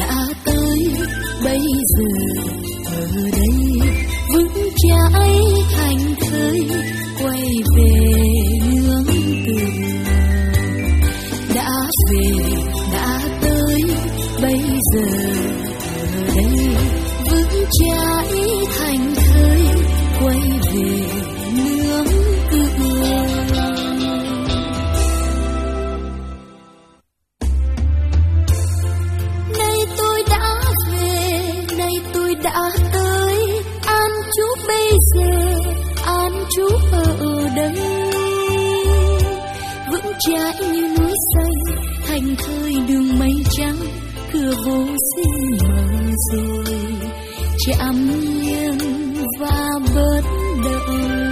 đã tới, bây giờ ở đây vững chãi thành thơi, quay về nương tựa. Đã về, đã tới, bây giờ ở đây vững chãi thành thơi, quay về nương tựa. Nay tôi đã về, nay tôi đã tới, an trú bây giờ, an trú ở đây. Vững chãi như núi xanh, thành thơi đường mây trắng, cửa vô sinh mở rồi, chạm nghiêng và bớt động.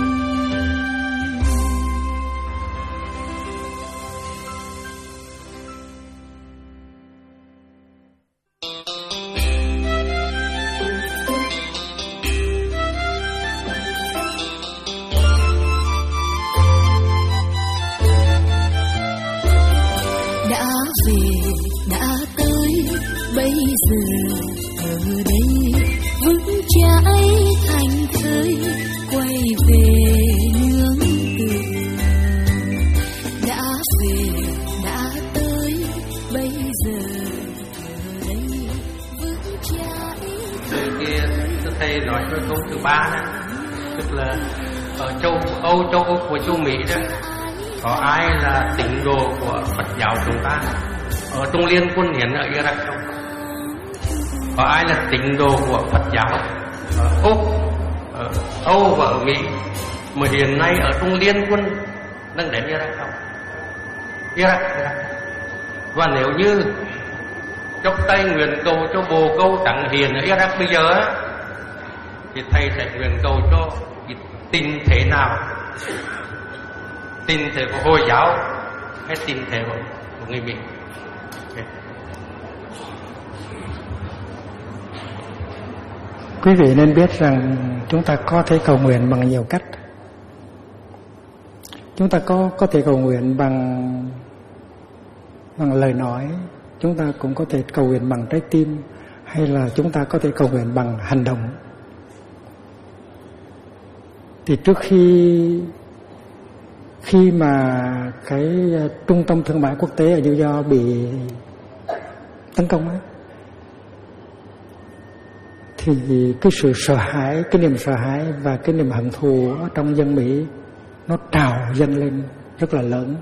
Đã về, đã tới, bây giờ ở đây vững chãi thành thơi, quay về nương tựa. Đã về, đã tới, bây giờ ở đây vững chãi thành thơi. Kia thầy nói cho câu thứ 3 đó, tức là ở châu Âu, châu Úc của châu Mỹ đó, có ai là tín đồ của Phật giáo chúng ta ở Trung Liên Quân hiện ở Iraq không? Có ai là tín đồ của Phật giáo ở Úc, ở Âu và ở Mỹ mà hiện nay ở Trung Liên Quân đang đến Iraq không? Iraq. Và nếu như chốc tay nguyện cầu cho bồ câu trắng hiền ở Iraq bây giờ á, thì thầy sẽ nguyện cầu cho tình thế nào? Tin thể của Hồi giáo hay tin thể của người Mỹ? Quý vị nên biết rằng chúng ta có thể cầu nguyện bằng nhiều cách. Chúng ta có thể cầu nguyện bằng lời nói, chúng ta cũng có thể cầu nguyện bằng trái tim, hay là chúng ta có thể cầu nguyện bằng hành động. Thì trước khi mà cái trung tâm thương mại quốc tế ở New York bị tấn công ấy, thì cái sự sợ hãi, cái niềm sợ hãi và cái niềm hận thù ở trong dân Mỹ nó trào dâng lên rất là lớn.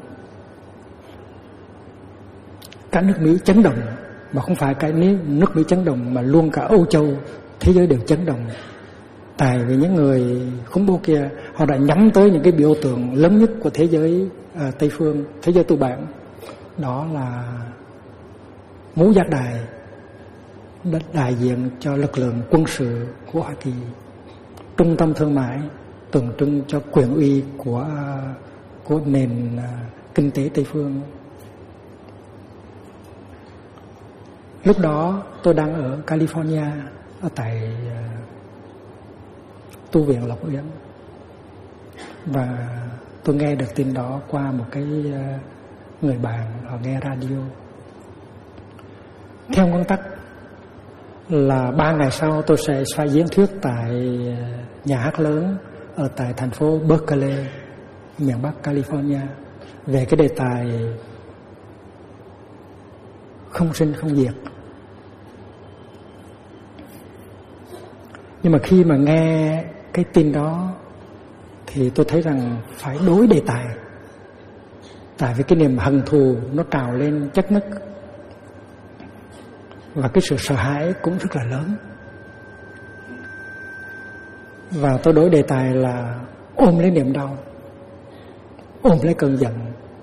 Cả nước Mỹ chấn động, mà không phải cái nước Mỹ chấn động mà luôn cả Âu Châu, thế giới đều chấn động. Tại vì những người khủng bố kia, họ đã nhắm tới những cái biểu tượng lớn nhất của thế giới Tây phương, thế giới tư bản. Đó là ngũ giác đài, đại diện cho lực lượng quân sự của Hoa Kỳ, trung tâm thương mại tượng trưng cho quyền uy của nền kinh tế Tây phương. Lúc đó tôi đang ở California, ở tại tu viện Lộc Uyển, và tôi nghe được tin đó qua một cái người bạn, họ nghe radio. Theo nguyên tắc là 3 ngày sau tôi sẽ phải diễn thuyết tại nhà hát lớn ở tại thành phố Berkeley, miền Bắc California, về cái đề tài không sinh không diệt. Nhưng mà khi mà nghe cái tin đó thì tôi thấy rằng phải đối đề tài, tại vì cái niềm hận thù nó trào lên chất nứt, và cái sự sợ hãi cũng rất là lớn. Và tôi đối đề tài là ôm lấy niềm đau, ôm lấy cơn giận.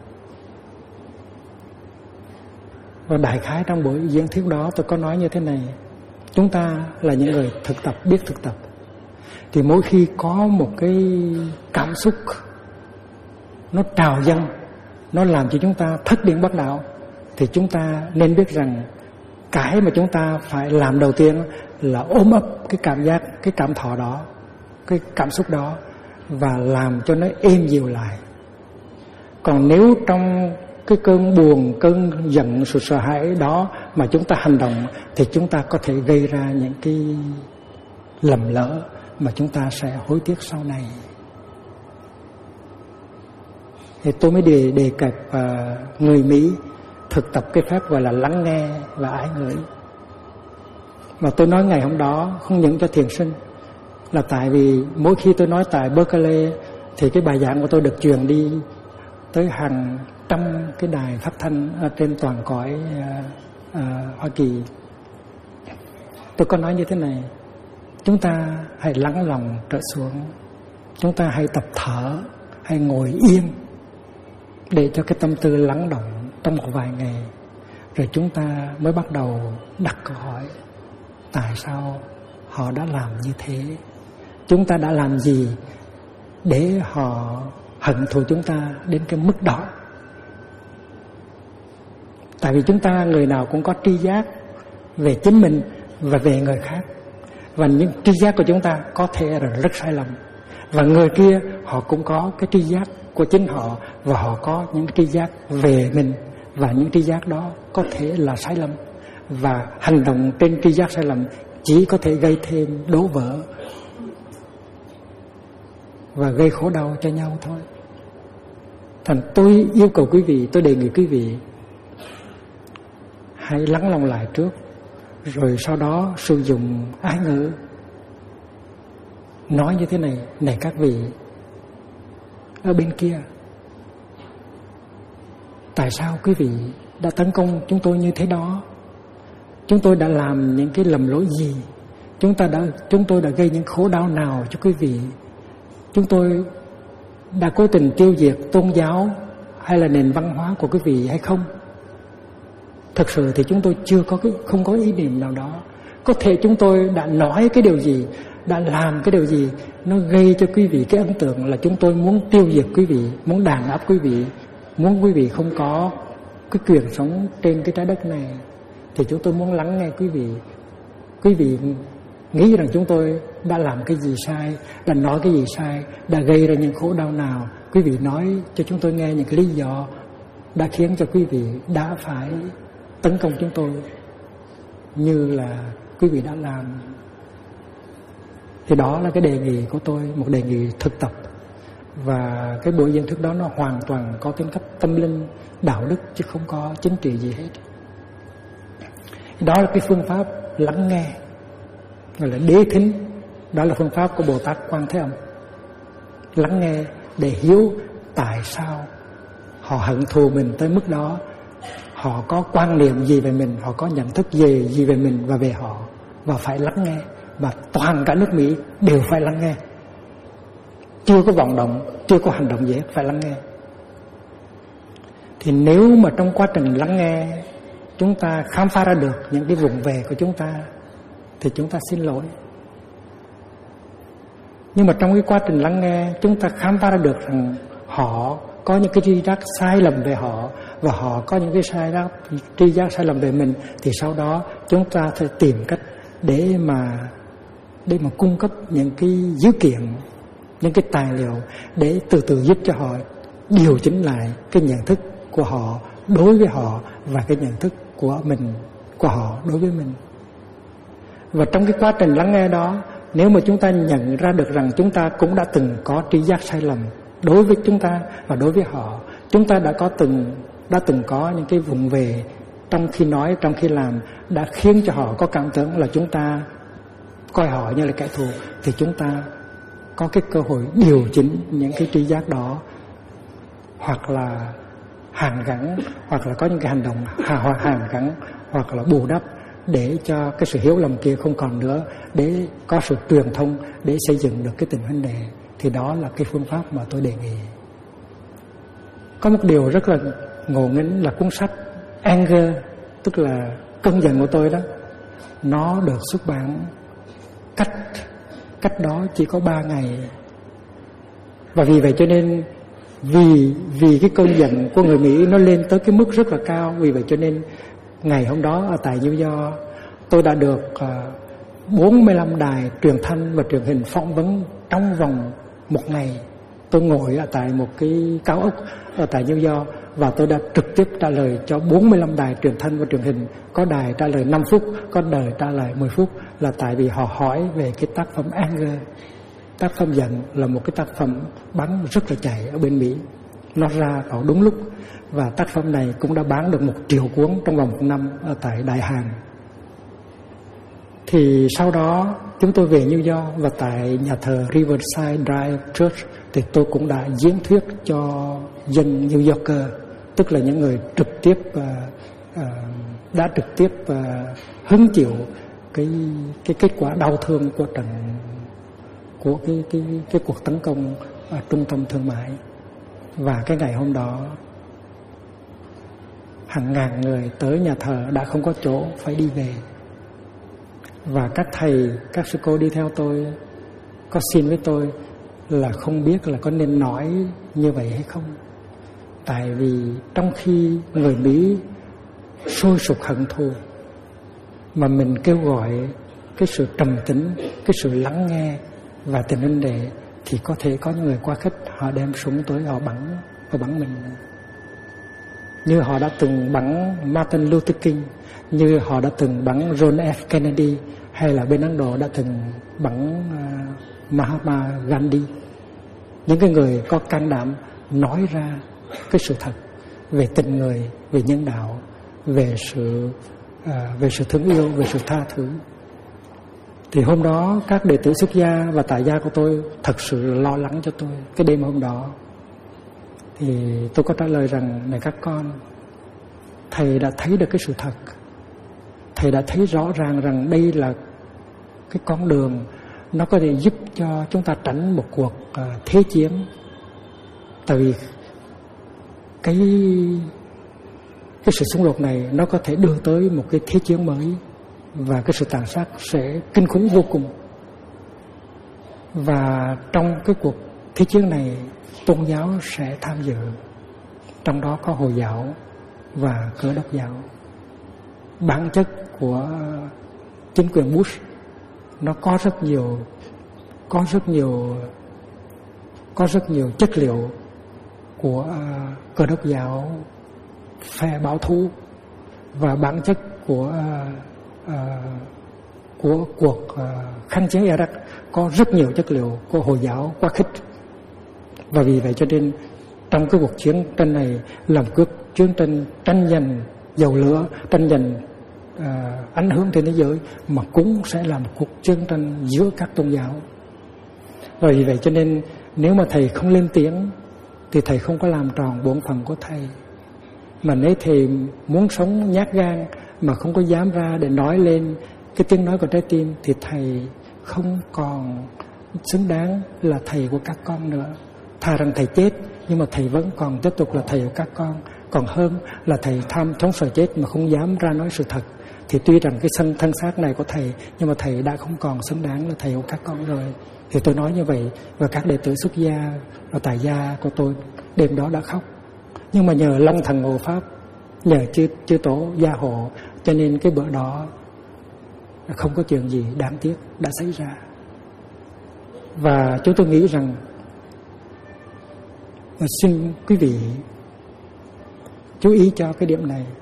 Và đại khái trong buổi diễn thuyết đó tôi có nói như thế này: chúng ta là những người thực tập, biết thực tập, thì mỗi khi có một cái cảm xúc nó trào dâng, nó làm cho chúng ta thất điên bắt đạo, thì chúng ta nên biết rằng cái mà chúng ta phải làm đầu tiên là ôm ấp cái cảm giác, cái cảm thọ đó, cái cảm xúc đó, và làm cho nó êm dịu lại. Còn nếu trong cái cơn buồn, cơn giận, sự sợ hãi đó mà chúng ta hành động thì chúng ta có thể gây ra những cái lầm lỡ mà chúng ta sẽ hối tiếc sau này. Thì tôi mới đề cập người Mỹ thực tập cái phép gọi là lắng nghe và ái ngữ. Mà tôi nói ngày hôm đó không những cho thiền sinh, là tại vì mỗi khi tôi nói tại Berkeley thì cái bài giảng của tôi được truyền đi tới hàng trăm cái đài phát thanh trên toàn cõi Hoa Kỳ. Tôi có nói như thế này: chúng ta hãy lắng lòng trở xuống, chúng ta hãy tập thở, hãy ngồi yên để cho cái tâm tư lắng động trong một vài ngày, rồi chúng ta mới bắt đầu đặt câu hỏi: tại sao họ đã làm như thế? Chúng ta đã làm gì để họ hận thù chúng ta đến cái mức đó? Tại vì chúng ta người nào cũng có tri giác về chính mình và về người khác, và những tri giác của chúng ta có thể là rất sai lầm, và người kia họ cũng có cái tri giác của chính họ, và họ có những tri giác về mình, và những tri giác đó có thể là sai lầm, và hành động trên tri giác sai lầm chỉ có thể gây thêm đổ vỡ và gây khổ đau cho nhau thôi. Thành tôi yêu cầu quý vị, tôi đề nghị quý vị hãy lắng lòng lại trước, rồi sau đó sử dụng ái ngữ nói như thế này: này các vị ở bên kia, tại sao quý vị đã tấn công chúng tôi như thế đó? Chúng tôi đã làm những cái lầm lỗi gì? Chúng tôi đã gây những khổ đau nào cho quý vị? Chúng tôi đã cố tình tiêu diệt tôn giáo hay là nền văn hóa của quý vị hay không? Thực sự thì chúng tôi không có ý niệm nào đó. Có thể chúng tôi đã nói cái điều gì, đã làm cái điều gì nó gây cho quý vị cái ấn tượng là chúng tôi muốn tiêu diệt quý vị, muốn đàn áp quý vị, muốn quý vị không có cái quyền sống trên cái trái đất này. Thì chúng tôi muốn lắng nghe quý vị. Quý vị nghĩ rằng chúng tôi đã làm cái gì sai, đã nói cái gì sai, đã gây ra những khổ đau nào. Quý vị nói cho chúng tôi nghe những cái lý do đã khiến cho quý vị đã phải tấn công chúng tôi như là quý vị đã làm. Thì đó là cái đề nghị của tôi, một đề nghị thực tập. Và cái buổi diễn thức đó nó hoàn toàn có tính cách tâm linh, đạo đức, chứ không có chính trị gì hết. Đó là cái phương pháp lắng nghe, gọi là đế thính. Đó là phương pháp của Bồ Tát Quan Thế Âm. Lắng nghe để hiểu tại sao họ hận thù mình tới mức đó, họ có quan niệm gì về mình, họ có nhận thức gì về mình và về họ, và phải lắng nghe. Và toàn cả nước Mỹ đều phải lắng nghe, chưa có vọng động, chưa có hành động gì hết, phải lắng nghe. Thì nếu mà trong quá trình lắng nghe chúng ta khám phá ra được những cái vùng về của chúng ta thì chúng ta xin lỗi. Nhưng mà trong cái quá trình lắng nghe chúng ta khám phá ra được rằng họ có những cái tri giác sai lầm về họ, và họ có những cái tri giác sai lầm về mình, thì sau đó chúng ta phải tìm cách để mà cung cấp những cái dữ kiện, những cái tài liệu để từ từ giúp cho họ điều chỉnh lại cái nhận thức của họ đối với họ, và cái nhận thức của họ đối với mình. Và trong cái quá trình lắng nghe đó, nếu mà chúng ta nhận ra được rằng chúng ta cũng đã từng có tri giác sai lầm đối với chúng ta và đối với họ, chúng ta đã từng có những cái vùng về trong khi nói, trong khi làm, đã khiến cho họ có cảm tưởng là chúng ta coi họ như là kẻ thù, thì chúng ta có cái cơ hội điều chỉnh những cái tri giác đó, hoặc là hàn gắn, hoặc là có những cái hành động hàn gắn, hoặc là bù đắp để cho cái sự hiểu lầm kia không còn nữa, để có sự truyền thông để xây dựng được cái tình huynh đệ. Thì đó là cái phương pháp mà tôi đề nghị. Có một điều rất là ngộ nghĩnh là cuốn sách Anger, tức là cơn giận của tôi đó, nó được xuất bản cách đó chỉ có 3 ngày. Và vì vậy cho nên vì cái cơn giận của người Mỹ nó lên tới cái mức rất là cao, vì vậy cho nên ngày hôm đó ở tại New York tôi đã được 45 đài truyền thanh và truyền hình phỏng vấn trong vòng 1 ngày tôi ngồi ở tại một cái cao ốc ở tại New York và tôi đã trực tiếp trả lời cho 45 đài truyền thanh và truyền hình. Có đài trả lời 5 phút, có đài trả lời 10 phút, là tại vì họ hỏi về cái tác phẩm Anger. Tác phẩm Giận là một cái tác phẩm bán rất là chạy ở bên Mỹ. Nó ra vào đúng lúc, và tác phẩm này cũng đã bán được 1 triệu cuốn trong vòng 1 năm ở tại Đại Hàn. Thì sau đó chúng tôi về New York, và tại nhà thờ Riverside Drive Church thì tôi cũng đã diễn thuyết cho dân New Yorker, tức là những người trực tiếp đã trực tiếp hứng chịu cái kết quả đau thương của cái cuộc tấn công ở trung tâm thương mại. Và cái ngày hôm đó hàng ngàn người tới nhà thờ đã không có chỗ, phải đi về. Và các thầy, các sư cô đi theo tôi có xin với tôi là không biết là có nên nói như vậy hay không. Tại vì trong khi người Mỹ sôi sục hận thù, mà mình kêu gọi cái sự trầm tĩnh, cái sự lắng nghe và tình huynh đệ, thì có thể có những người quá khích, họ đem súng tới, họ bắn mình. Như họ đã từng bắn Martin Luther King, như họ đã từng bắn John F. Kennedy, hay là bên Ấn Độ đã từng bắn Mahatma Gandhi. Những cái người có can đảm nói ra cái sự thật về tình người, về nhân đạo, về sự thương yêu, về sự tha thứ. Thì hôm đó các đệ tử xuất gia và tại gia của tôi thật sự lo lắng cho tôi. Cái đêm hôm đó thì tôi có trả lời rằng: này các con, thầy đã thấy được cái sự thật. Thầy đã thấy rõ ràng rằng đây là cái con đường nó có thể giúp cho chúng ta tránh một cuộc thế chiến. Tại vì cái sự xung đột này nó có thể đưa tới một cái thế chiến mới, và cái sự tàn sát sẽ kinh khủng vô cùng. Và trong cái cuộc thế chiến này, tôn giáo sẽ tham dự, trong đó có Hồi giáo và Cơ đốc giáo. Bản chất của chính quyền Bush nó có rất nhiều chất liệu của Cơ đốc giáo phe bảo thủ, và bản chất của cuộc kháng chiến Iraq có rất nhiều chất liệu của Hồi giáo quá khích. Và vì vậy cho nên trong cái cuộc chiến tranh này là một cuộc chiến tranh tranh giành dầu lửa, tranh giành ảnh hưởng trên thế giới, mà cũng sẽ là một cuộc chiến tranh giữa các tôn giáo. Và vì vậy cho nên nếu mà thầy không lên tiếng thì thầy không có làm tròn bổn phận của thầy. Mà nếu thầy muốn sống nhát gan mà không có dám ra để nói lên cái tiếng nói của trái tim, thì thầy không còn xứng đáng là thầy của các con nữa. Thà rằng thầy chết nhưng mà thầy vẫn còn tiếp tục là thầy của các con, còn hơn là thầy tham sống sợ chết mà không dám ra nói sự thật. Thì tuy rằng cái thân xác này của thầy, nhưng mà thầy đã không còn xứng đáng là thầy của các con rồi. Thì tôi nói như vậy, và các đệ tử xuất gia và tại gia của tôi đêm đó đã khóc. Nhưng mà nhờ Long Thần Hộ Pháp, nhờ chư tổ gia hộ, cho nên cái bữa đó không có chuyện gì đáng tiếc đã xảy ra. Và chúng tôi nghĩ rằng, xin quý vị chú ý cho cái điểm này.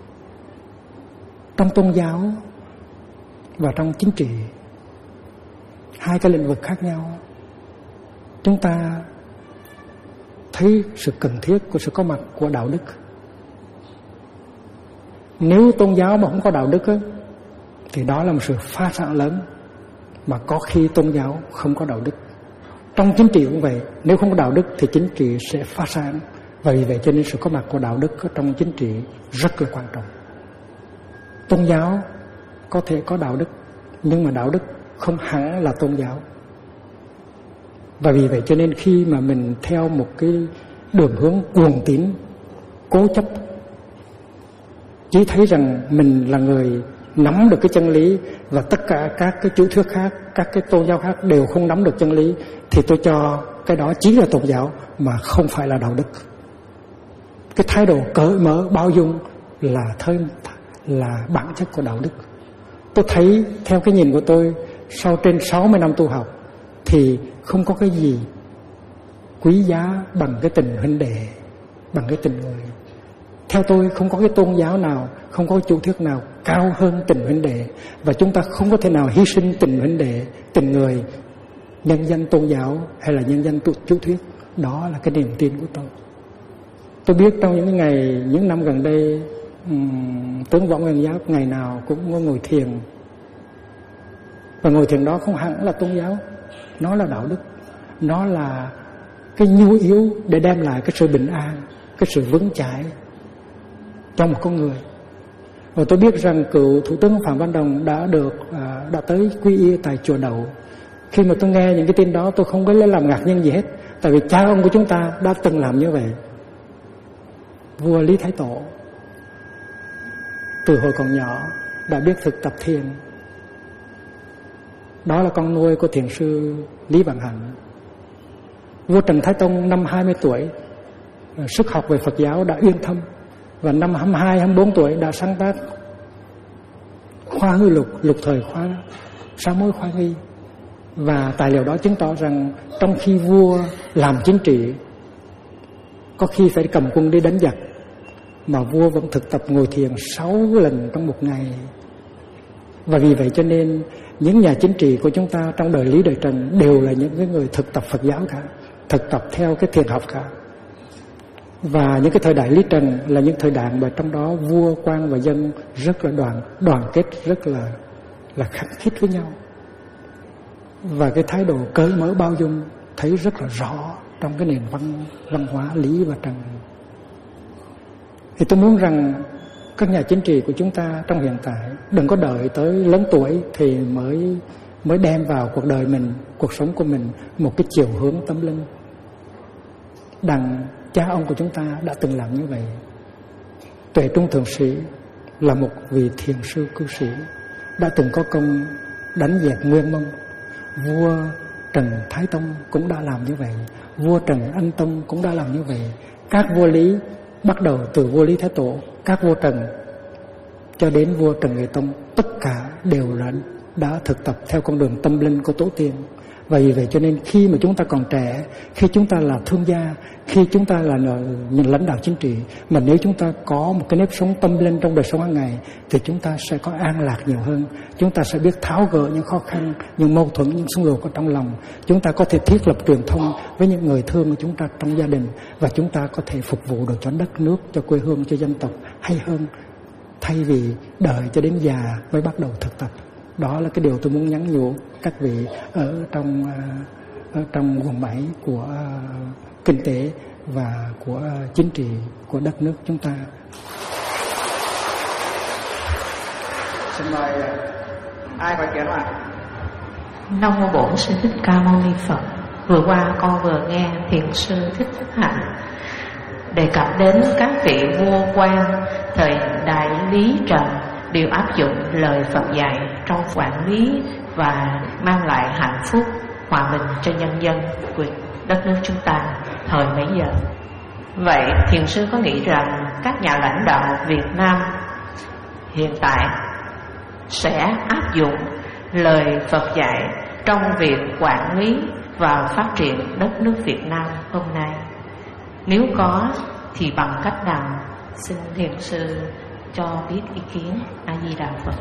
Trong tôn giáo và trong chính trị, hai cái lĩnh vực khác nhau, chúng ta thấy sự cần thiết của sự có mặt của đạo đức. Nếu tôn giáo mà không có đạo đức thì đó là một sự phá sản lớn, mà có khi tôn giáo không có đạo đức. Trong chính trị cũng vậy, nếu không có đạo đức thì chính trị sẽ phá sản. Và vì vậy cho nên sự có mặt của đạo đức trong chính trị rất là quan trọng. Tôn giáo có thể có đạo đức, nhưng mà đạo đức không hẳn là tôn giáo. Và vì vậy cho nên khi mà mình theo một cái đường hướng cuồng tín, cố chấp, chỉ thấy rằng mình là người nắm được cái chân lý, và tất cả các cái chủ thuyết khác, các cái tôn giáo khác đều không nắm được chân lý, thì tôi cho cái đó chính là tôn giáo mà không phải là đạo đức. Cái thái độ cởi mở, bao dung là bản chất của đạo đức. Tôi thấy theo cái nhìn của tôi, sau trên 60 năm tu học thì không có cái gì quý giá bằng cái tình huynh đệ, bằng cái tình người. Theo tôi không có cái tôn giáo nào, không có chủ thuyết nào cao hơn tình huynh đệ, và chúng ta không có thể nào hy sinh tình huynh đệ, tình người, nhân danh tôn giáo hay là nhân danh chủ thuyết. Đó là cái niềm tin của tôi. Tôi biết trong những năm gần đây, tướng Võ Nguyên Giáp ngày nào cũng có ngồi thiền, và ngồi thiền đó không hẳn là tôn giáo, nó là đạo đức, nó là cái nhu yếu để đem lại cái sự bình an, cái sự vững chãi trong một con người. Và tôi biết rằng cựu Thủ tướng Phạm Văn Đồng đã tới quy y tại chùa Đậu. Khi mà tôi nghe những cái tin đó, tôi không có lấy làm ngạc nhiên gì hết, tại vì cha ông của chúng ta đã từng làm như vậy. Vua Lý Thái Tổ từ hồi còn nhỏ đã biết thực tập thiền. Đó là con nuôi của thiền sư Lý Vạn Hạnh. Vua Trần Thái Tông năm 20 tuổi sức học về Phật giáo đã uyên thâm, và năm 22, 24 tuổi đã sáng tác khoa ngữ lục thời khóa sáu mối khoa nghi. Và tài liệu đó chứng tỏ rằng trong khi vua làm chính trị, có khi phải cầm quân đi đánh giặc, mà vua vẫn thực tập ngồi thiền 6 lần trong một ngày. Và vì vậy cho nên những nhà chính trị của chúng ta trong đời Lý đời Trần đều là những cái người thực tập Phật giáo cả, thực tập theo cái thiền học cả. Và những cái thời đại Lý Trần là những thời đại mà trong đó vua, quan và dân rất là đoàn kết, rất là khăng khít với nhau. Và cái thái độ cởi mở bao dung thấy rất là rõ trong cái nền văn hóa Lý và Trần. Thì tôi muốn rằng các nhà chính trị của chúng ta trong hiện tại đừng có đợi tới lớn tuổi thì mới đem vào cuộc đời mình, cuộc sống của mình một cái chiều hướng tâm linh. Đằng cha ông của chúng ta đã từng làm như vậy. Tuệ Trung Thượng Sĩ là một vị thiền sư cư sĩ, đã từng có công đánh dẹp Nguyên Mông. Vua Trần Thái Tông cũng đã làm như vậy, vua Trần Anh Tông cũng đã làm như vậy. Các vua Lý, bắt đầu từ vua Lý Thái Tổ, các vua Trần cho đến vua Trần Nghệ Tông, tất cả đều đã thực tập theo con đường tâm linh của tổ tiên. Và vì vậy cho nên khi mà chúng ta còn trẻ, khi chúng ta là thương gia, khi chúng ta là những lãnh đạo chính trị, mà nếu chúng ta có một cái nếp sống tâm linh trong đời sống hàng ngày, thì chúng ta sẽ có an lạc nhiều hơn. Chúng ta sẽ biết tháo gỡ những khó khăn, những mâu thuẫn, những xung đột ở trong lòng. Chúng ta có thể thiết lập truyền thông với những người thương của chúng ta trong gia đình, và chúng ta có thể phục vụ được cho đất nước, cho quê hương, cho dân tộc hay hơn, thay vì đợi cho đến già mới bắt đầu thực tập. Đó là cái điều tôi muốn nhắn nhủ các vị ở trong quần bảy của kinh tế và của chính trị của đất nước chúng ta. Xin mời ai có chuyện ạ? Nam mô Bổn Sư Thích Ca Mâu Ni Phật. Vừa qua con vừa nghe thiền sư Thích Thích Hạnh đề cập đến các vị vua quan thời đại Lý Trần đều áp dụng lời Phật dạy trong quản lý và mang lại hạnh phúc, hòa bình cho nhân dân của đất nước chúng ta thời bấy giờ. Vậy thiền sư có nghĩ rằng các nhà lãnh đạo Việt Nam hiện tại sẽ áp dụng lời Phật dạy trong việc quản lý và phát triển đất nước Việt Nam hôm nay? Nếu có thì bằng cách nào? Xin thiền sư cho biết ý kiến. A Di Đà Phật.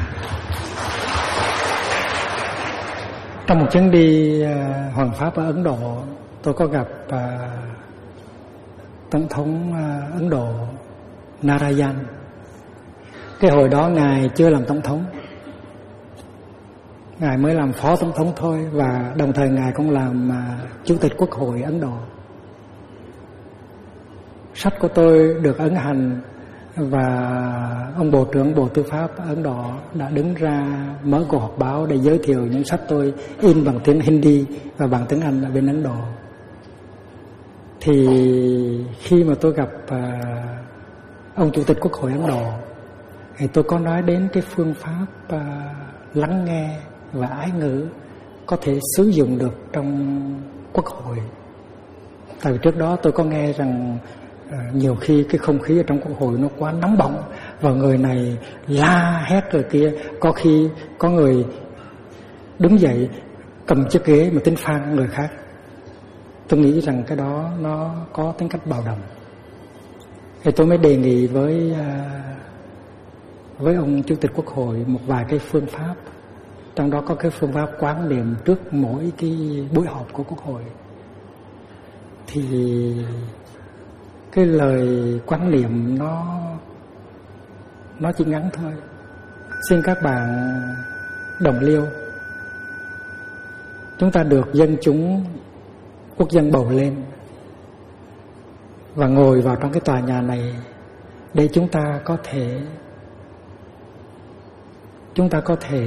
Trong một chuyến đi hoàng pháp ở Ấn Độ, tôi có gặp tổng thống Ấn Độ Narayan. Cái hồi đó ngài chưa làm tổng thống, ngài mới làm phó tổng thống thôi, và đồng thời ngài cũng làm chủ tịch Quốc hội Ấn Độ. Sách của tôi được ấn hành, và ông Bộ trưởng Bộ Tư pháp Ấn Độ đã đứng ra mở cuộc họp báo để giới thiệu những sách tôi in bằng tiếng Hindi và bằng tiếng Anh ở bên Ấn Độ. Thì khi mà tôi gặp ông Chủ tịch Quốc hội Ấn Độ, thì tôi có nói đến cái phương pháp lắng nghe và ái ngữ có thể sử dụng được trong Quốc hội. Tại vì trước đó tôi có nghe rằng nhiều khi cái không khí ở trong Quốc hội nó quá nóng bỏng, và người này la hét rồi kia, có khi có người đứng dậy cầm chiếc ghế mà tính phang người khác. tôi nghĩ rằng cái đó nó có tính cách bạo động. Thì tôi mới đề nghị với ông Chủ tịch Quốc hội một vài cái phương pháp. Trong đó có cái phương pháp quán niệm trước mỗi cái buổi họp của Quốc hội. Thì cái lời quán niệm nó chỉ ngắn thôi. Xin các bạn đồng liêu, chúng ta được dân chúng quốc dân bầu lên và ngồi vào trong cái tòa nhà này để chúng ta có thể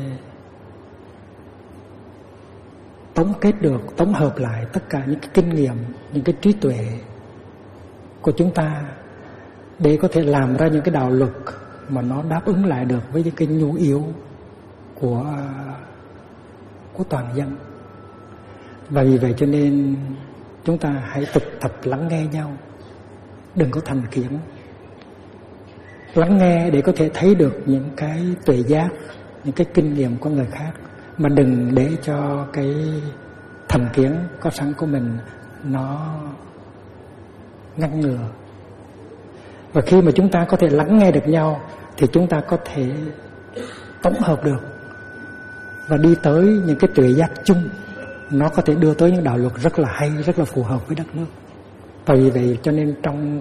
tổng hợp lại tất cả những cái kinh nghiệm, những cái trí tuệ của chúng ta để có thể làm ra những cái đạo luật mà nó đáp ứng lại được với những cái nhu yếu của toàn dân. Và vì vậy cho nên chúng ta hãy thực tập lắng nghe nhau, đừng có thành kiến. Lắng nghe để có thể thấy được những cái tuệ giác, những cái kinh nghiệm của người khác, mà đừng để cho cái thành kiến có sẵn của mình nó ngăn ngừa. Và khi mà chúng ta có thể lắng nghe được nhau thì chúng ta có thể tổng hợp được và đi tới những cái tuệ giác chung. Nó có thể đưa tới những đạo luật rất là hay, rất là phù hợp với đất nước. Và vì vậy cho nên trong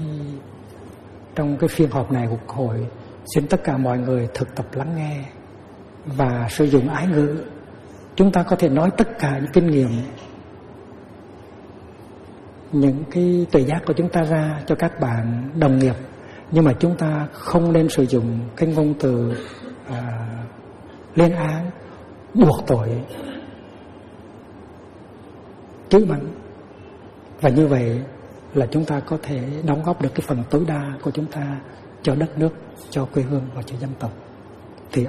cái phiên họp này của Quốc hội, xin tất cả mọi người thực tập lắng nghe và sử dụng ái ngữ. Chúng ta có thể nói tất cả những kinh nghiệm, những cái tuệ giác của chúng ta ra cho các bạn đồng nghiệp, nhưng mà chúng ta không nên sử dụng cái ngôn từ lên án, buộc tội, chửi mắng. Và như vậy là chúng ta có thể đóng góp được cái phần tối đa của chúng ta cho đất nước, cho quê hương và cho dân tộc. Thì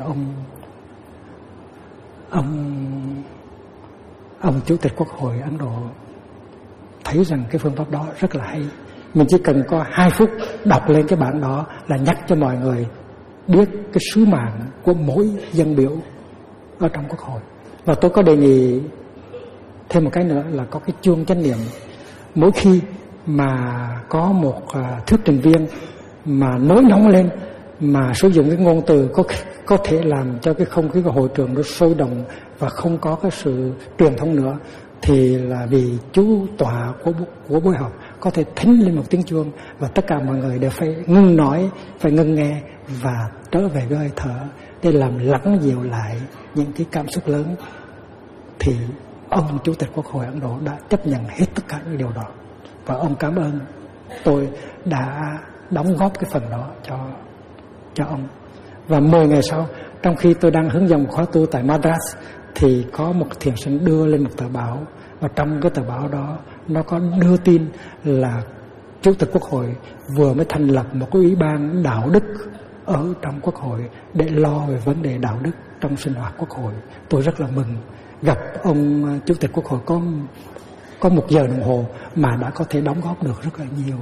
ông Chủ tịch Quốc hội Ấn Độ thấy rằng cái phương pháp đó rất là hay. Mình chỉ cần có 2 phút đọc lên cái bản đó là nhắc cho mọi người biết cái sứ mạng của mỗi dân biểu ở trong Quốc hội. Và tôi có đề nghị thêm một cái nữa là có cái chuông chánh niệm. Mỗi khi mà có một thuyết trình viên mà nổi nóng lên, mà sử dụng cái ngôn từ có thể làm cho cái không khí của hội trường nó sôi động và không có cái sự truyền thông nữa, thì là vì chú tọa của buổi họp có thể thính lên một tiếng chuông và tất cả mọi người đều phải ngưng nói, phải ngưng nghe và trở về với hơi thở để làm lắng dịu lại những cái cảm xúc lớn. Thì ông Chủ tịch Quốc hội Ấn Độ đã chấp nhận hết tất cả những điều đó, và ông cảm ơn tôi đã đóng góp cái phần đó cho ông. Và 10 ngày sau, trong khi tôi đang hướng dẫn khóa tu tại Madras, thì có một thiền sinh đưa lên một tờ báo, và trong cái tờ báo đó nó có đưa tin là Chủ tịch Quốc hội vừa mới thành lập một cái ủy ban đạo đức ở trong Quốc hội để lo về vấn đề đạo đức trong sinh hoạt Quốc hội. Tôi rất là mừng gặp ông Chủ tịch Quốc hội có 1 giờ đồng hồ mà đã có thể đóng góp được rất là nhiều.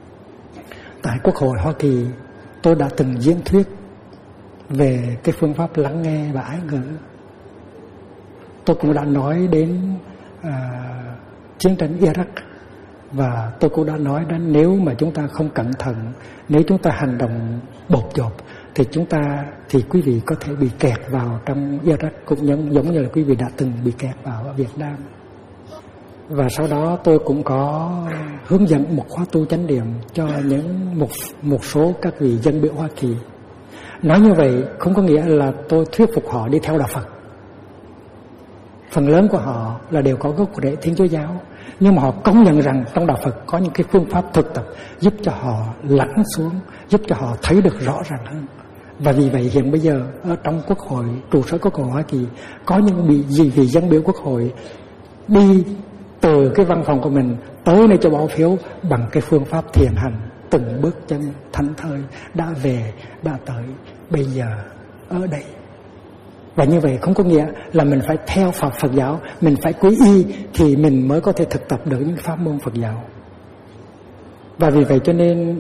Tại Quốc hội Hoa Kỳ, tôi đã từng diễn thuyết về cái phương pháp lắng nghe và ái ngữ. Tôi cũng đã nói đến chiến tranh Iraq, và tôi cũng đã nói đến nếu mà chúng ta không cẩn thận, nếu chúng ta hành động bột dột thì quý vị có thể bị kẹt vào trong Iraq, cũng giống như là quý vị đã từng bị kẹt vào ở Việt Nam. Và sau đó tôi cũng có hướng dẫn một khóa tu chánh niệm cho một số các vị dân biểu Hoa Kỳ. Nói như vậy không có nghĩa là tôi thuyết phục họ đi theo đạo Phật. Phần lớn của họ là đều có gốc rễ Thiên Chúa giáo, nhưng mà họ công nhận rằng trong đạo Phật có những cái phương pháp thực tập giúp cho họ lắng xuống, giúp cho họ thấy được rõ ràng hơn. Và vì vậy hiện bây giờ ở trong Quốc hội, trụ sở Quốc hội Hoa Kỳ, có những vị dân biểu Quốc hội đi từ cái văn phòng của mình tới nơi cho bỏ phiếu bằng cái phương pháp thiền hành, từng bước chân thảnh thơi, đã về, đã tới, bây giờ ở đây. Và như vậy không có nghĩa là mình phải theo Phật giáo, mình phải quy y thì mình mới có thể thực tập được những pháp môn Phật giáo. Và vì vậy cho nên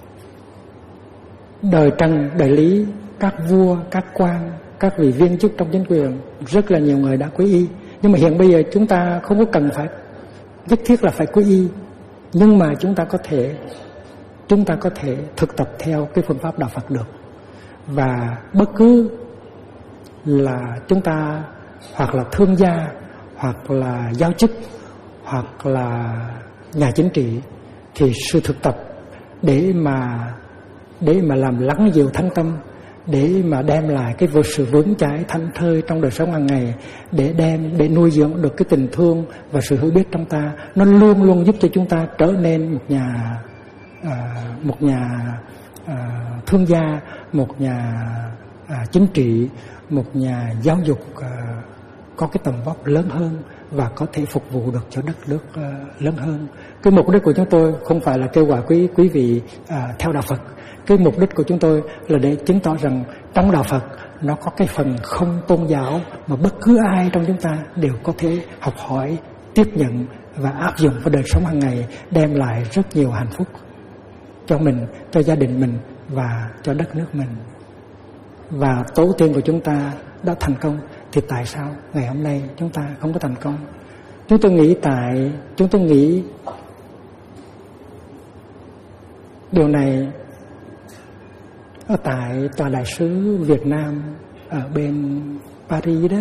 đời Trần, đời Lý, các vua, các quan, các vị viên chức trong chính quyền, rất là nhiều người đã quy y. Nhưng mà hiện bây giờ chúng ta không có cần phải nhất thiết là phải quy y, nhưng mà chúng ta có thể thực tập theo cái phương pháp đạo Phật được. Và bất cứ là chúng ta hoặc là thương gia, hoặc là giáo chức, hoặc là nhà chính trị, thì sự thực tập để mà làm lắng dịu thánh tâm, để mà đem lại cái sự vững chãi thảnh thơi trong đời sống hàng ngày, để nuôi dưỡng được cái tình thương và sự hiểu biết trong ta, nó luôn luôn giúp cho chúng ta trở nên một nhà thương gia, một nhà chính trị, một nhà giáo dục có cái tầm vóc lớn hơn và có thể phục vụ được cho đất nước lớn hơn. Cái mục đích của chúng tôi không phải là kêu gọi quý vị theo đạo Phật. Cái mục đích của chúng tôi là để chứng tỏ rằng trong đạo Phật nó có cái phần không tôn giáo mà bất cứ ai trong chúng ta đều có thể học hỏi, tiếp nhận và áp dụng vào đời sống hàng ngày, đem lại rất nhiều hạnh phúc cho mình, cho gia đình mình và cho đất nước mình. Và tổ tiên của chúng ta đã thành công, thì tại sao ngày hôm nay chúng ta không có thành công? Chúng tôi nghĩ điều này ở tại tòa đại sứ Việt Nam ở bên Paris đó.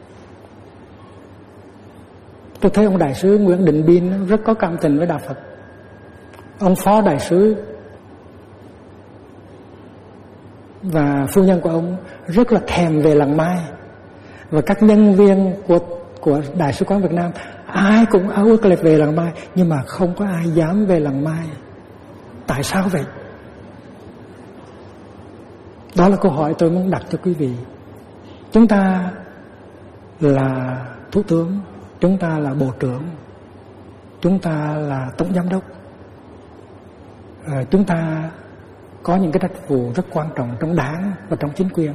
Tôi thấy ông đại sứ Nguyễn Đình Bin rất có cảm tình với đạo Phật. Ông phó đại sứ và phu nhân của ông rất là thèm về làng Mai. Và các nhân viên của Đại sứ quán Việt Nam ai cũng ao ước về làng Mai, nhưng mà không có ai dám về làng Mai. Tại sao vậy? Đó là câu hỏi tôi muốn đặt cho quý vị. Chúng ta là thủ tướng, chúng ta là bộ trưởng, chúng ta là tổng giám đốc, chúng ta có những cái trách vụ rất quan trọng trong đảng và trong chính quyền.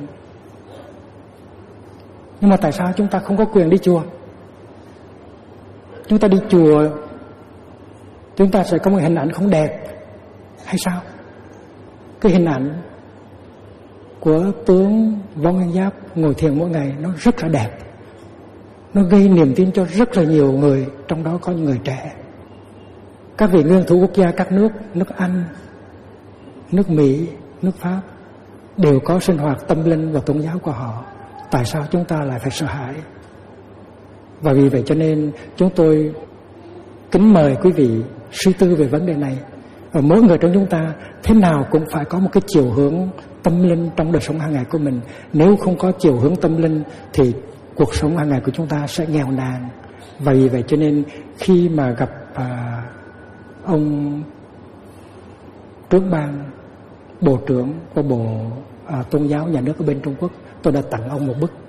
Nhưng mà tại sao chúng ta không có quyền đi chùa? Chúng ta đi chùa, chúng ta sẽ có một hình ảnh không đẹp hay sao? Cái hình ảnh của tướng Võ Nguyên Giáp ngồi thiền mỗi ngày nó rất là đẹp. Nó gây niềm tin cho rất là nhiều người, trong đó có những người trẻ. Các vị nguyên thủ quốc gia các nước Anh, nước Mỹ, nước Pháp đều có sinh hoạt tâm linh và tôn giáo của họ. Tại sao chúng ta lại phải sợ hãi? Và vì vậy cho nên chúng tôi kính mời quý vị suy tư về vấn đề này. Và mỗi người trong chúng ta thế nào cũng phải có một cái chiều hướng tâm linh trong đời sống hàng ngày của mình. Nếu không có chiều hướng tâm linh thì cuộc sống hàng ngày của chúng ta sẽ nghèo nàn. Và vì vậy cho nên khi mà gặp ông trưởng ban, bộ trưởng của Bộ Tôn giáo nhà nước ở bên Trung Quốc, tôi đã tặng ông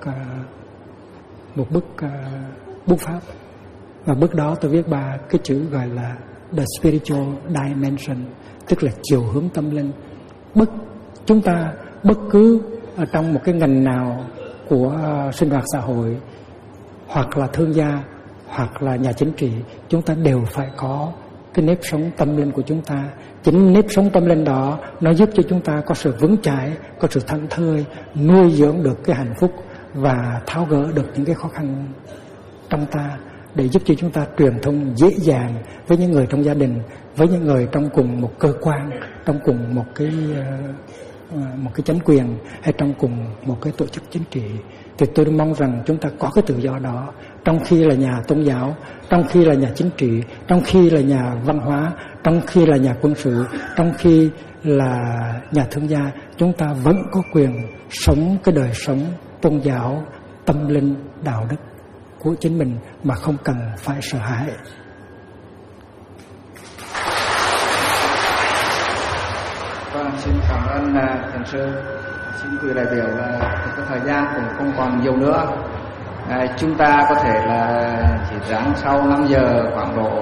một bức bút pháp. Và bức đó tôi viết 3 cái chữ gọi là The Spiritual Dimension, tức là chiều hướng tâm linh. Chúng ta bất cứ ở trong một cái ngành nào của sinh hoạt xã hội, hoặc là thương gia, hoặc là nhà chính trị, chúng ta đều phải có cái nếp sống tâm linh của chúng ta. Chính nếp sống tâm linh đó nó giúp cho chúng ta có sự vững chãi, có sự thảnh thơi, nuôi dưỡng được cái hạnh phúc và tháo gỡ được những cái khó khăn trong ta, để giúp cho chúng ta truyền thông dễ dàng với những người trong gia đình, với những người trong cùng một cơ quan, trong cùng một cái chính quyền, hay trong cùng một cái tổ chức chính trị. Thì tôi mong rằng chúng ta có cái tự do đó. Trong khi là nhà tôn giáo, trong khi là nhà chính trị, trong khi là nhà văn hóa, trong khi là nhà quân sự, trong khi là nhà thương gia, chúng ta vẫn có quyền sống cái đời sống tôn giáo, tâm linh, đạo đức của chính mình mà không cần phải sợ hãi. Vâng, xin cảm ơn thiền sư. Xin quý đại biểu là cái thời gian cũng không còn nhiều nữa. Chúng ta có thể là chỉ ráng sau 5 giờ khoảng độ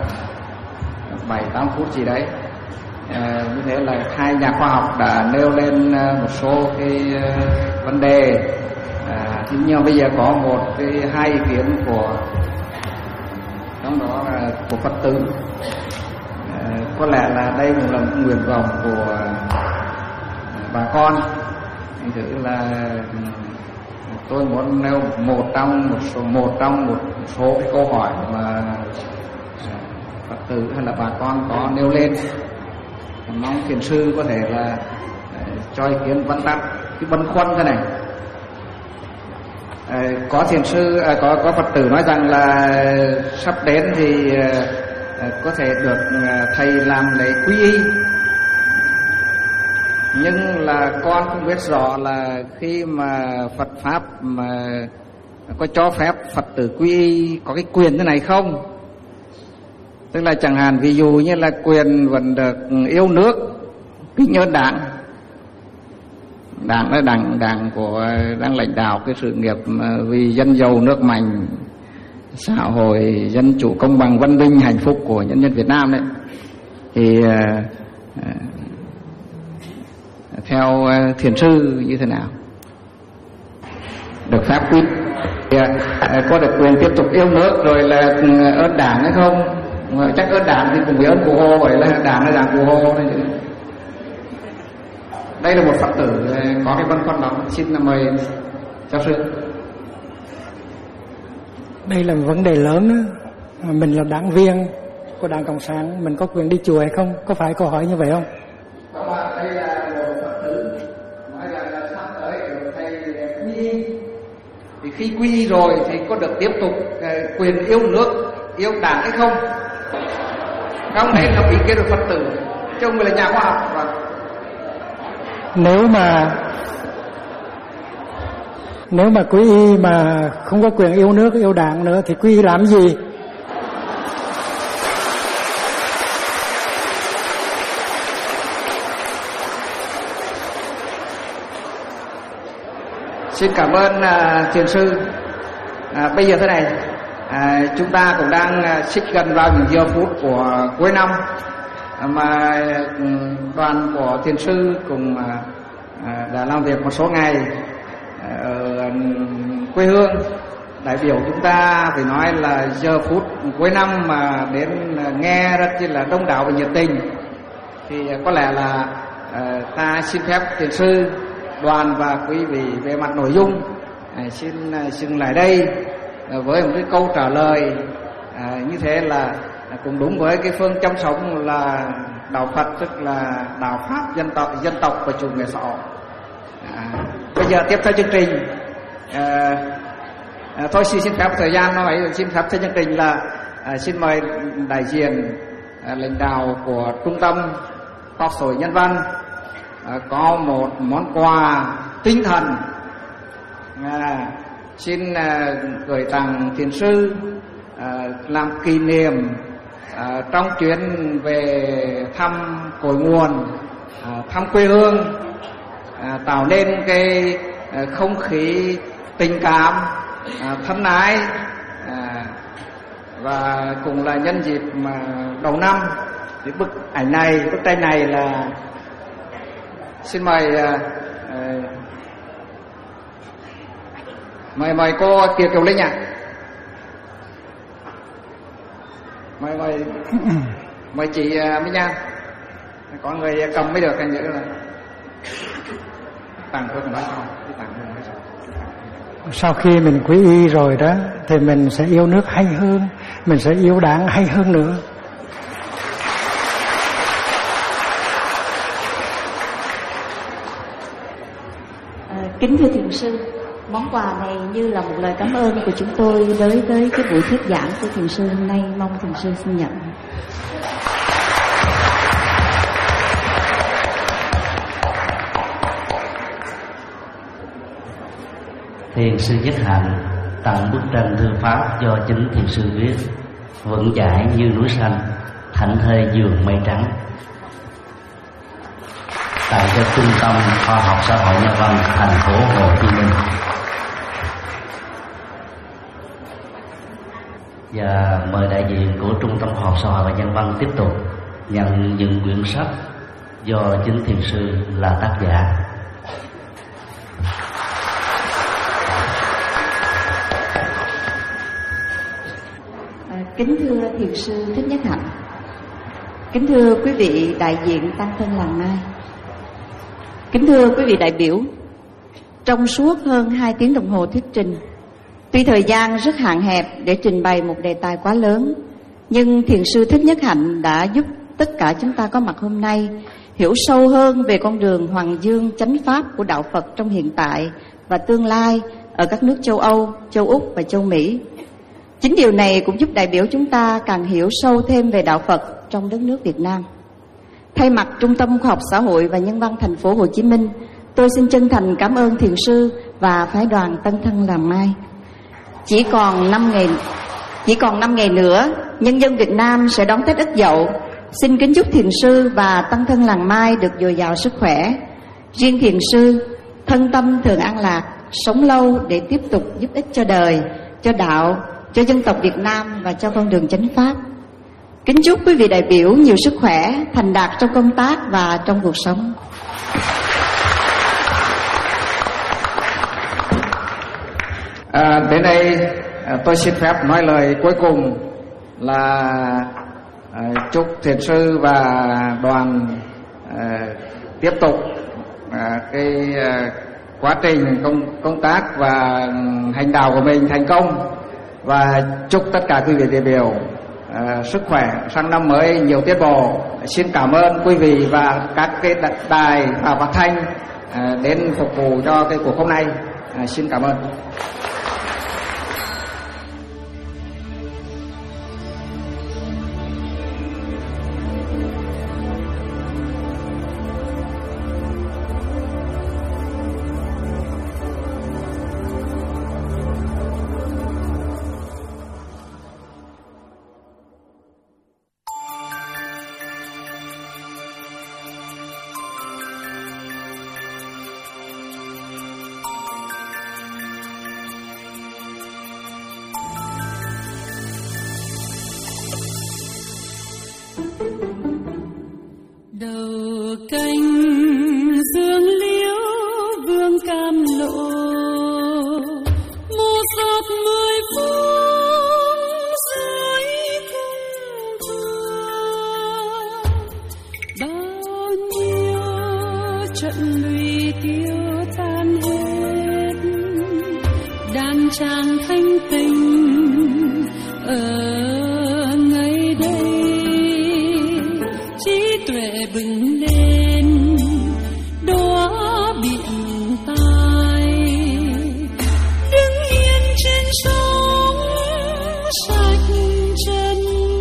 7-8 phút gì đấy. Như thế là hai nhà khoa học đã nêu lên một số cái vấn đề. Nhưng bây giờ có hai ý kiến của, trong đó là của Phật tử. Có lẽ là đây cũng là một nguyện vọng của bà con. Thành thử là tôi muốn nêu một trong một số cái câu hỏi mà tử hay là bà con có nêu lên, mong thiền sư có thể là cho ý kiến vắn tắt cái băn khoăn thế này. Có thiền sư có Phật tử nói rằng là sắp đến thì có thể được thầy làm lễ quy y, nhưng là con không biết rõ là khi mà Phật pháp mà có cho phép Phật tử quy y có cái quyền thế này không. Tức là chẳng hạn ví dụ như là quyền vẫn được yêu nước, kính ơn Đảng. Đảng là đảng của đang lãnh đạo cái sự nghiệp vì dân giàu nước mạnh, xã hội dân chủ công bằng văn minh hạnh phúc của nhân dân Việt Nam đấy. Thì theo thiền sư như thế nào? Được phép quy có được quyền tiếp tục yêu nước rồi là ơn Đảng hay không? Chắc ơn Đảng thì cùng với ơn Cụ Hồ, vậy là Đảng là Đảng Cụ Hồ. Đây là một Phật tử có cái băn khoăn đó, xin là mời giáo sư. Đây là một vấn đề lớn đó. Mình là đảng viên của Đảng Cộng sản, mình có quyền đi chùa hay không? Có phải câu hỏi như vậy không? Đây là một Phật tử nói là sắp tới thầy quy y, thì khi quy y rồi thì có được tiếp tục quyền yêu nước, yêu Đảng hay không? Không, đấy là ý kiến của Phật tử, chứ không phải là nhà khoa học. Nếu mà quy y mà không có quyền yêu nước, yêu Đảng nữa thì quy y làm gì? Xin cảm ơn thiền sư. Bây giờ thế này, chúng ta cũng đang xích gần vào những giờ phút của cuối năm, mà đoàn của thiền sư cũng đã làm việc một số ngày ở quê hương. Đại biểu chúng ta phải nói là giờ phút cuối năm mà đến nghe rất là đông đảo và nhiệt tình, thì có lẽ là ta xin phép thiền sư, đoàn và quý vị về mặt nội dung xin dừng lại đây với một cái câu trả lời như thế là cũng đúng với cái phương châm sống là đạo Phật, tức là đạo pháp dân tộc và chủ nghĩa xã hội. Bây giờ tiếp theo chương trình, thôi xin phép thời gian nó vậy, xin phép theo chương trình là xin mời đại diện lãnh đạo của trung tâm khoa học xã hội nhân văn có một món quà tinh thần xin gửi tặng thiền sư làm kỷ niệm trong chuyến về thăm cội nguồn, thăm quê hương, tạo nên cái không khí tình cảm thân ái, và cùng là nhân dịp mà đầu năm. Thì bức tranh này là xin mời cô Kiều Kiều Linh ạ. Mời chị Minh An. Có người cầm mới được, anh nhớ là tặng tôi nói sau khi mình quý y rồi đó thì mình sẽ yêu nước hay hơn, mình sẽ yêu Đảng hay hơn nữa. Kính thưa thiền sư, món quà này như là một lời cảm ơn của chúng tôi đối với cái buổi thuyết giảng của thiền sư hôm nay, mong thiền sư xin nhận. Thiền sư Nhất Hạnh tặng bức tranh thư pháp do chính thiền sư viết, vững chãi như núi xanh, thảnh thơi giường mây trắng, tại cho Trung tâm Khoa học Xã hội Nhân văn thành phố Hồ Chí Minh. Và mời đại diện của Trung tâm Khoa học Xã hội và Nhân văn tiếp tục nhận những quyển sách do chính thiền sư là tác giả. Kính thưa thiền sư Thích Nhất Hạnh, kính thưa quý vị đại diện tăng thân làng Mai, kính thưa quý vị đại biểu, trong suốt hơn 2 tiếng đồng hồ thuyết trình, tuy thời gian rất hạn hẹp để trình bày một đề tài quá lớn, nhưng Thiền sư Thích Nhất Hạnh đã giúp tất cả chúng ta có mặt hôm nay hiểu sâu hơn về con đường Hoàng Dương chánh pháp của đạo Phật trong hiện tại và tương lai ở các nước châu Âu, châu Úc và châu Mỹ. Chính điều này cũng giúp đại biểu chúng ta càng hiểu sâu thêm về đạo Phật trong đất nước Việt Nam. Thay mặt Trung tâm Khoa học Xã hội và Nhân văn thành phố Hồ Chí Minh, tôi xin chân thành cảm ơn Thiền sư và phái đoàn Tân Thân Làng Mai. Chỉ còn 5 ngày nữa, nhân dân Việt Nam sẽ đón Tết Ất Dậu. Xin kính chúc Thiền sư và Tân Thân Làng Mai được dồi dào sức khỏe. Riêng Thiền sư, thân tâm thường an lạc, sống lâu để tiếp tục giúp ích cho đời, cho đạo, cho dân tộc Việt Nam và cho con đường chánh pháp. Kính chúc quý vị đại biểu nhiều sức khỏe, thành đạt trong công tác và trong cuộc sống. Đến đây tôi xin phép nói lời cuối cùng là chúc Thiền sư và đoàn tiếp tục cái quá trình công tác và hành đạo của mình thành công, và chúc tất cả quý vị đại biểu sức khỏe, sang năm mới nhiều tiến bộ. Xin cảm ơn quý vị và các cái đài và phát thanh đến phục vụ cho cái cuộc hôm nay. Xin cảm ơn. Đầu cành dương liễu vương cam lộ, một giọt mười phút dưới cung vương. Bao nhiêu trận lụy tiêu tan hết, đàn tràng thanh tình ở ngày đây. Trí tuệ bừng lên đóa biển tai, đứng yên trên sóng sạch chân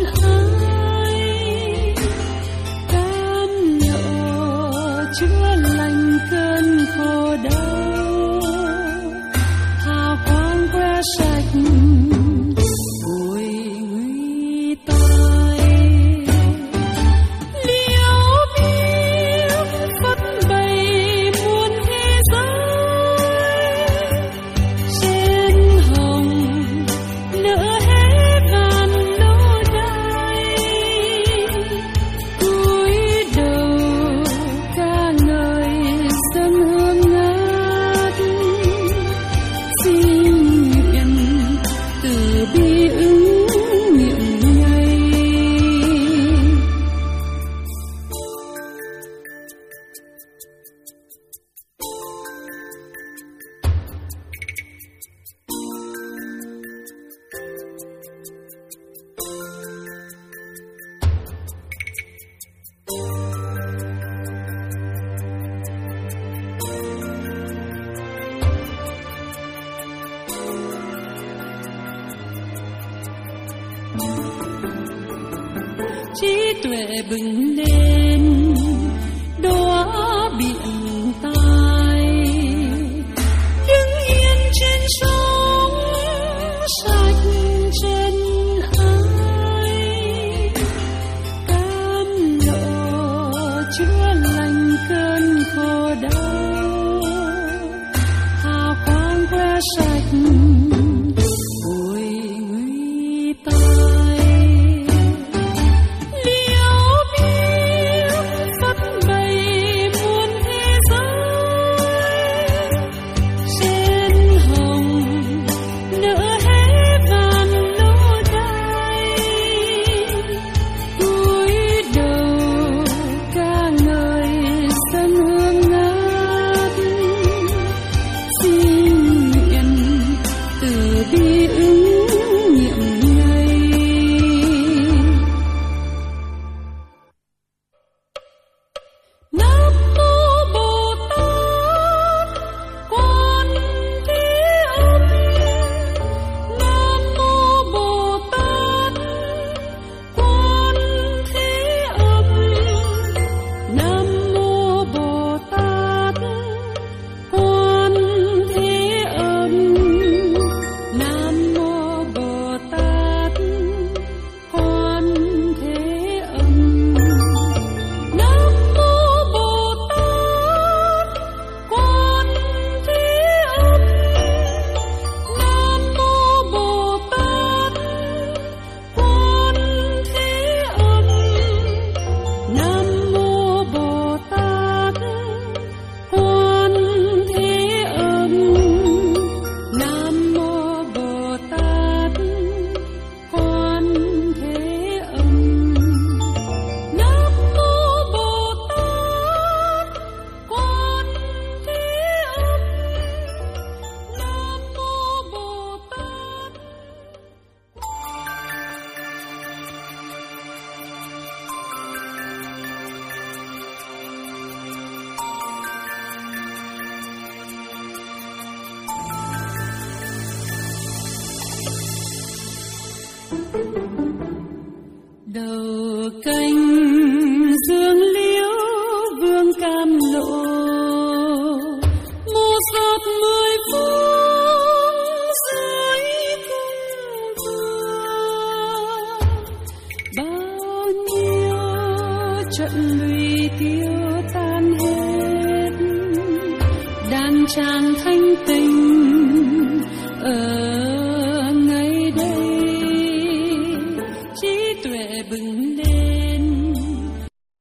ai. Cam lộ chữa lành cơn khổ đau, hào quang que sạch bụi nguy tai. Trí tuệ bừng lên đóa biển tai, đứng yên trên sóng sạch chân ai. Cam lộ chữa lành cơn khổ đau, hào quang que sạch bụi nguy tai. đầu cành dương liễu vương cam lộ, một giọt mười phương dưới cung vừa, bao nhiêu trận lụy tiêu tan hết, đàn tràng thanh tình ở